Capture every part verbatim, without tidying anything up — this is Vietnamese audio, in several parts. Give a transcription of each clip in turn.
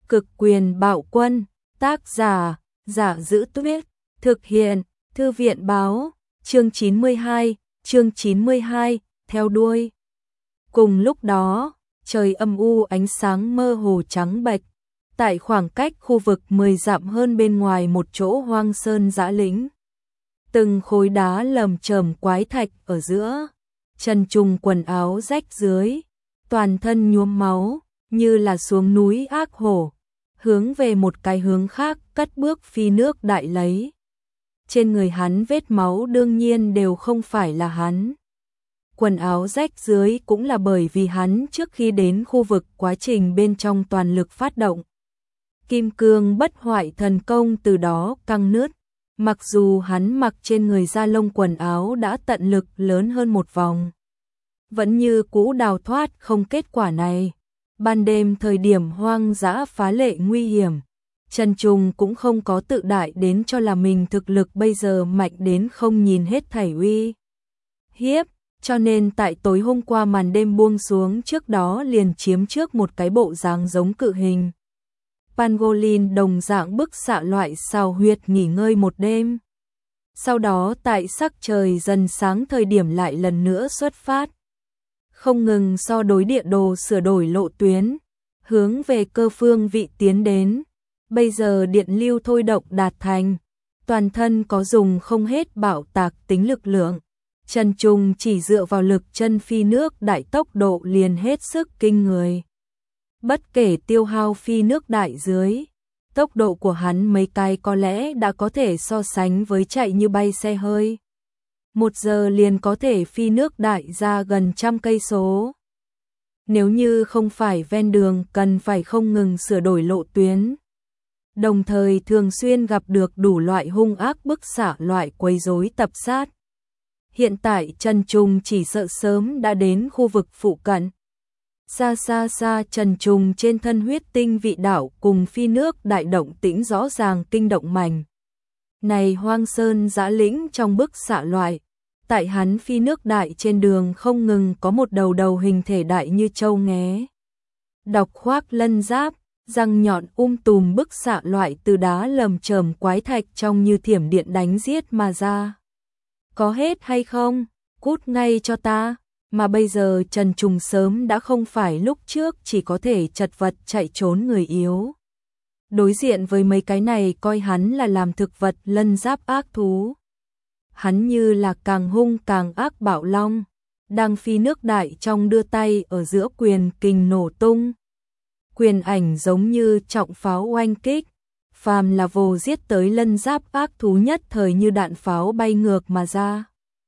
Cực quyền bạo quân, tác giả, Giả Giữ Tuyết, thực hiện, Thư viện báo, chương chín mươi hai, chương chín mươi hai, theo đuôi. Cùng lúc đó, trời âm u ánh sáng mơ hồ trắng bệch, tại khoảng cách khu vực mười dặm hơn bên ngoài một chỗ hoang sơn dã lĩnh. Từng khối đá lởm chởm quái thạch ở giữa, Trần Trùng quần áo rách dưới, toàn thân nhuốm máu, như là xuống núi ác hổ, hướng về một cái hướng khác cất bước phi nước đại lấy. Trên người hắn vết máu đương nhiên đều không phải là hắn. Quần áo rách dưới cũng là bởi vì hắn trước khi đến khu vực quá trình bên trong toàn lực phát động. Kim cương bất hoại thần công từ đó căng nứt, mặc dù hắn mặc trên người da lông quần áo đã tận lực lớn hơn một vòng. Vẫn như cũ đào thoát không kết quả này. Ban đêm thời điểm hoang dã phá lệ nguy hiểm, Trần Trùng cũng không có tự đại đến cho là mình thực lực bây giờ mạnh đến không nhìn hết thảy uy hiếp, cho nên tại tối hôm qua màn đêm buông xuống trước đó liền chiếm trước một cái bộ dáng giống cự hình Pangolin đồng dạng bức xạ loại xào huyệt nghỉ ngơi một đêm. Sau đó tại sắc trời dần sáng thời điểm lại lần nữa xuất phát. Không ngừng so đối địa đồ sửa đổi lộ tuyến, hướng về cơ phương vị tiến đến. Bây giờ điện lưu thôi động đạt thành, toàn thân có dùng không hết bạo tạc tính lực lượng. Trần Trùng chỉ dựa vào lực chân phi nước đại tốc độ liền hết sức kinh người. Bất kể tiêu hao phi nước đại dưới, tốc độ của hắn mấy cái có lẽ đã có thể so sánh với chạy như bay xe hơi. Một giờ liền có thể phi nước đại ra gần trăm cây số. Nếu như không phải ven đường cần phải không ngừng sửa đổi lộ tuyến, đồng thời thường xuyên gặp được đủ loại hung ác bức xạ loại quấy rối tập sát. Hiện tại Trần Trùng chỉ sợ sớm đã đến khu vực phụ cận. Xa xa xa Trần Trùng trên thân huyết tinh vị đảo cùng phi nước đại động tĩnh rõ ràng kinh động mảnh. Này hoang sơn dã lĩnh trong bức xạ loại, tại hắn phi nước đại trên đường không ngừng có một đầu đầu hình thể đại như trâu nghé. Độc khoác lân giáp, răng nhọn um tùm bức xạ loại từ đá lởm chởm quái thạch trong như thiểm điện đánh giết mà ra. Có hết hay không? Cút ngay cho ta. Mà bây giờ Trần Trùng sớm đã không phải lúc trước chỉ có thể chật vật chạy trốn người yếu. Đối diện với mấy cái này coi hắn là làm thực vật lân giáp ác thú. Hắn như là càng hung càng ác bạo long, đang phi nước đại trong đưa tay ở giữa quyền kình nổ tung. Quyền ảnh giống như trọng pháo oanh kích, phàm là vồ giết tới lân giáp ác thú nhất thời như đạn pháo bay ngược mà ra.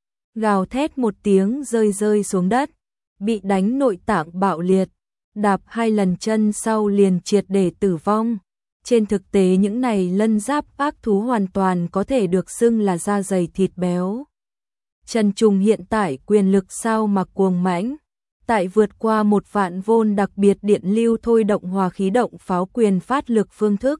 Gào thét một tiếng rơi rơi xuống đất, bị đánh nội tạng bạo liệt, đạp hai lần chân sau liền triệt để tử vong. Trên thực tế những này lân giáp ác thú hoàn toàn có thể được xưng là da dày thịt béo. Trần Trùng hiện tại quyền lực sao mà cuồng mãnh, tại vượt qua một vạn vôn đặc biệt điện lưu thôi động hòa khí động pháo quyền phát lực phương thức.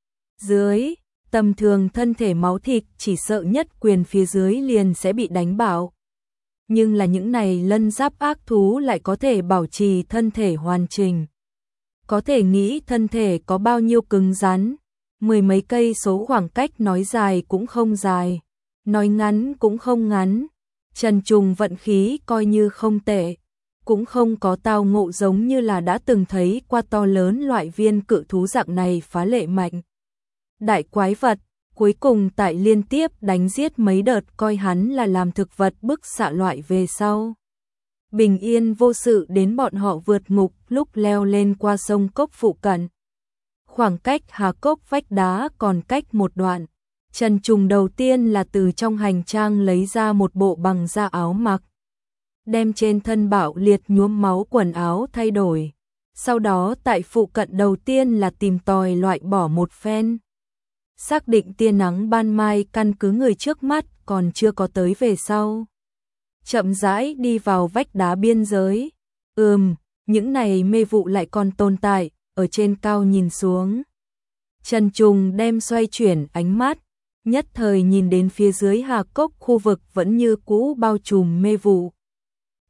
Dưới, tầm thường thân thể máu thịt chỉ sợ nhất quyền phía dưới liền sẽ bị đánh bạo. Nhưng là những này lân giáp ác thú lại có thể bảo trì thân thể hoàn chỉnh. Có thể nghĩ thân thể có bao nhiêu cứng rắn, mười mấy cây số khoảng cách nói dài cũng không dài, nói ngắn cũng không ngắn. Trần Trùng vận khí coi như không tệ, cũng không có tao ngộ giống như là đã từng thấy qua to lớn loại viên cự thú dạng này phá lệ mạnh. Đại quái vật, cuối cùng tại liên tiếp đánh giết mấy đợt coi hắn là làm thực vật bức xạ loại về sau. Bình yên vô sự đến bọn họ vượt ngục lúc leo lên qua sông cốc phụ cận. Khoảng cách hà cốc vách đá còn cách một đoạn. Trần Trùng đầu tiên là từ trong hành trang lấy ra một bộ bằng da áo mặc, đem trên thân bạo liệt nhuốm máu quần áo thay đổi. Sau đó tại phụ cận đầu tiên là tìm tòi loại bỏ một phen. Xác định tia nắng ban mai căn cứ người trước mắt còn chưa có tới về sau. Chậm rãi đi vào vách đá biên giới. Ừm, những này mê vụ lại còn tồn tại, ở trên cao nhìn xuống. Trần Trùng đem xoay chuyển ánh mắt, nhất thời nhìn đến phía dưới hà cốc khu vực vẫn như cũ bao trùm mê vụ.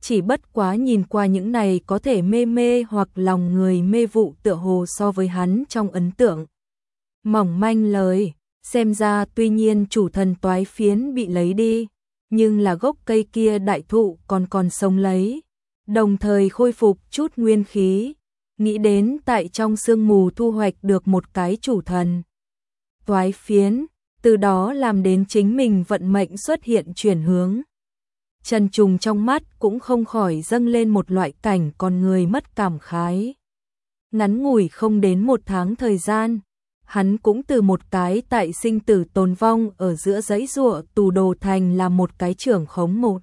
Chỉ bất quá nhìn qua những này có thể mê mê hoặc lòng người mê vụ tựa hồ so với hắn trong ấn tượng. Mỏng manh lời, xem ra tuy nhiên chủ thần toái phiến bị lấy đi, nhưng là gốc cây kia đại thụ còn còn sống lấy, đồng thời khôi phục chút nguyên khí, nghĩ đến tại trong sương mù thu hoạch được một cái chủ thần toái phiến, từ đó làm đến chính mình vận mệnh xuất hiện chuyển hướng. Trần Trùng trong mắt cũng không khỏi dâng lên một loại cảnh con người mất cảm khái. Ngắn ngủi không đến một tháng thời gian, hắn cũng từ một cái tại sinh tử tồn vong ở giữa dãy giụa tù đồ thành là một cái trưởng khống một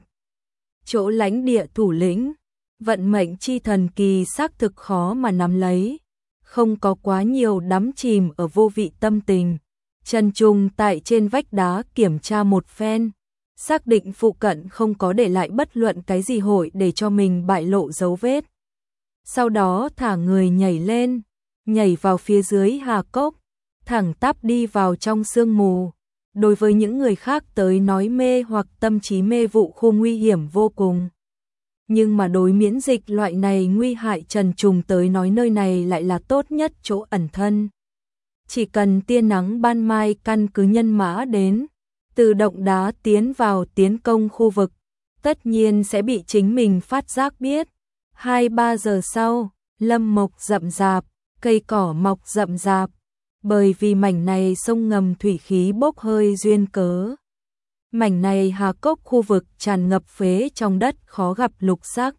chỗ lãnh địa thủ lĩnh. Vận mệnh chi thần kỳ xác thực khó mà nắm lấy, không có quá nhiều đắm chìm ở vô vị tâm tình. Trần Trùng tại trên vách đá kiểm tra một phen, xác định phụ cận không có để lại bất luận cái gì hội để cho mình bại lộ dấu vết. Sau đó thả người nhảy lên, nhảy vào phía dưới hà cốc, thẳng tắp đi vào trong sương mù. Đối với những người khác tới nói mê hoặc tâm trí mê vụ khu nguy hiểm vô cùng. Nhưng mà đối miễn dịch loại này nguy hại Trần Trùng tới nói nơi này lại là tốt nhất chỗ ẩn thân. Chỉ cần tia nắng ban mai căn cứ nhân mã đến, từ động đá tiến vào tiến công khu vực, tất nhiên sẽ bị chính mình phát giác biết. Hai ba giờ sau, lâm mộc rậm rạp, cây cỏ mọc rậm rạp, bởi vì mảnh này sông ngầm thủy khí bốc hơi duyên cớ. Mảnh này hà cốc khu vực tràn ngập phế trong đất khó gặp lục sắc.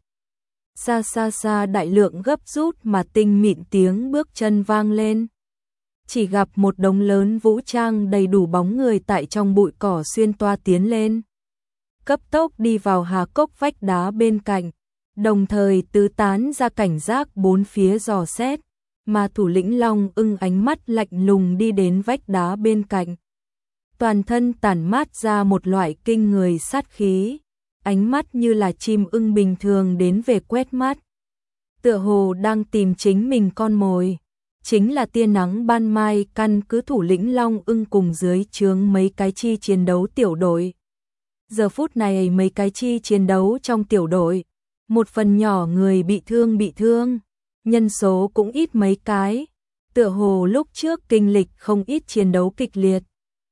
Xa xa xa đại lượng gấp rút mà tinh mịn tiếng bước chân vang lên. Chỉ gặp một đống lớn vũ trang đầy đủ bóng người tại trong bụi cỏ xuyên toa tiến lên. Cấp tốc đi vào hà cốc vách đá bên cạnh, đồng thời tứ tán ra cảnh giác bốn phía dò xét, mà thủ lĩnh Long Ưng ánh mắt lạnh lùng đi đến vách đá bên cạnh. Toàn thân tản mát ra một loại kinh người sát khí, ánh mắt như là chim ưng bình thường đến về quét mắt. Tựa hồ đang tìm chính mình con mồi, chính là tia nắng ban mai căn cứ thủ lĩnh Long Ưng cùng dưới trướng mấy cái chi chiến đấu tiểu đội. Giờ phút này mấy cái chi chiến đấu trong tiểu đội, một phần nhỏ người bị thương bị thương, nhân số cũng ít mấy cái, tựa hồ lúc trước kinh lịch không ít chiến đấu kịch liệt.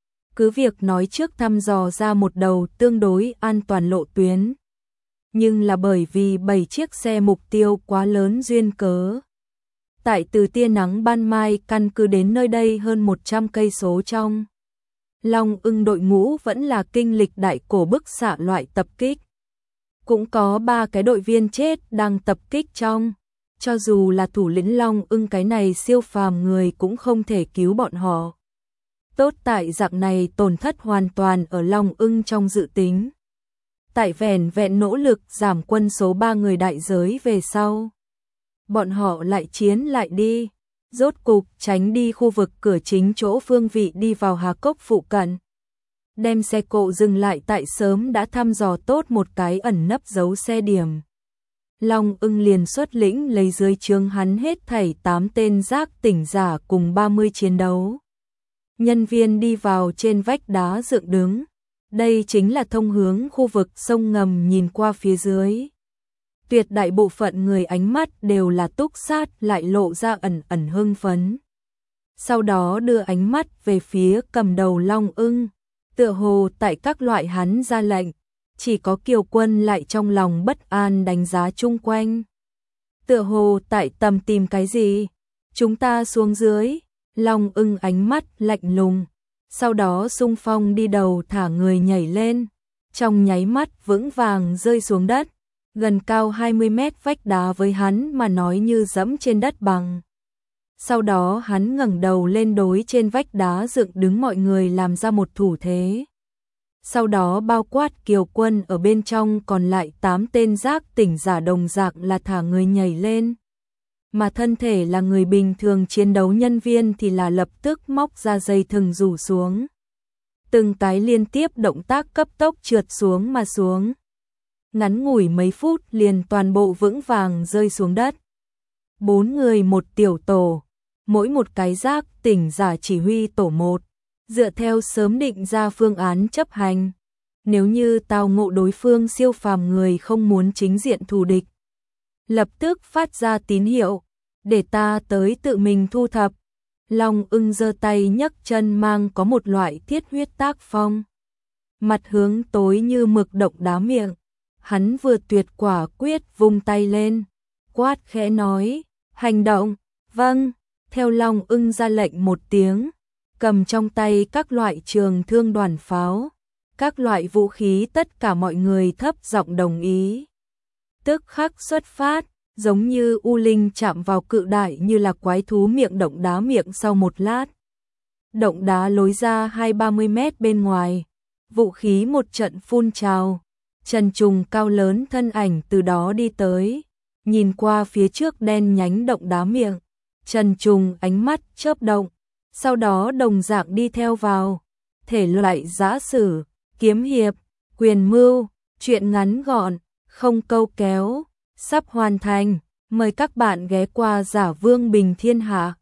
Cứ việc nói trước thăm dò ra một đầu tương đối an toàn lộ tuyến, nhưng là bởi vì bảy chiếc xe mục tiêu quá lớn duyên cớ. Tại từ tia nắng ban mai căn cứ đến nơi đây hơn một trăm cây số trong. Long Ưng đội ngũ vẫn là kinh lịch đại cổ bức xạ loại tập kích. Cũng có ba cái đội viên chết đang tập kích trong. Cho dù là thủ lĩnh Long Ưng cái này siêu phàm người cũng không thể cứu bọn họ. Tốt tại dạng này tổn thất hoàn toàn ở Long Ưng trong dự tính. Tại vẻn vẹn nỗ lực giảm quân số ba người đại giới về sau. Bọn họ lại chiến lại đi, rốt cục tránh đi khu vực cửa chính chỗ phương vị đi vào hà cốc phụ cận. Đem xe cộ dừng lại tại sớm đã thăm dò tốt một cái ẩn nấp giấu xe điểm. Long Ưng liền xuất lĩnh lấy dưới trướng hắn hết thảy tám tên giác tỉnh giả cùng ba mươi chiến đấu. Nhân viên đi vào trên vách đá dựng đứng. Đây chính là thông hướng khu vực sông ngầm nhìn qua phía dưới. Tuyệt đại bộ phận người ánh mắt đều là túc sát lại lộ ra ẩn ẩn hưng phấn. Sau đó đưa ánh mắt về phía cầm đầu Long Ưng, tựa hồ tại các loại hắn ra lệnh, chỉ có Kiều Quân lại trong lòng bất an đánh giá chung quanh. Tựa hồ tại tầm tìm cái gì? Chúng ta xuống dưới. Long Ưng ánh mắt lạnh lùng, sau đó xung phong đi đầu thả người nhảy lên, trong nháy mắt vững vàng rơi xuống đất. Gần cao hai mươi mét vách đá với hắn mà nói như dẫm trên đất bằng. Sau đó hắn ngẩng đầu lên đối trên vách đá dựng đứng mọi người làm ra một thủ thế. Sau đó bao quát Kiều Quân ở bên trong còn lại tám tên giác tỉnh giả đồng dạng là thả người nhảy lên. Mà thân thể là người bình thường chiến đấu nhân viên thì là lập tức móc ra dây thừng rủ xuống. Từng cái liên tiếp động tác cấp tốc trượt xuống mà xuống. Ngắn ngủi mấy phút liền toàn bộ vững vàng rơi xuống đất. Bốn người một tiểu tổ, mỗi một cái giác tỉnh giả chỉ huy tổ một, dựa theo sớm định ra phương án chấp hành. nếu như tao ngộ đối phương siêu phàm người không muốn chính diện thù địch, lập tức phát ra tín hiệu, để ta tới tự mình thu thập. Long Ưng giơ tay nhấc chân mang có một loại thiết huyết tác phong. Mặt hướng tối như mực động đá miệng, hắn vừa tuyệt quả quyết vung tay lên, quát khẽ nói, hành động, vâng, theo Long Ưng ra lệnh một tiếng, cầm trong tay các loại trường thương đoàn pháo, các loại vũ khí tất cả mọi người thấp giọng đồng ý. Tức khắc xuất phát, giống như u linh chạm vào cự đại như là quái thú miệng động đá miệng sau một lát. Động đá lối ra hai ba mươi mét bên ngoài, vũ khí một trận phun trào, Trần Trùng cao lớn thân ảnh từ đó đi tới, nhìn qua phía trước đen nhánh động đá miệng, Trần Trùng ánh mắt chớp động, sau đó đồng dạng đi theo vào, thể loại giã sử, kiếm hiệp, quyền mưu, chuyện ngắn gọn, không câu kéo, sắp hoàn thành, mời các bạn ghé qua Giả Vương Bình Thiên Hạ.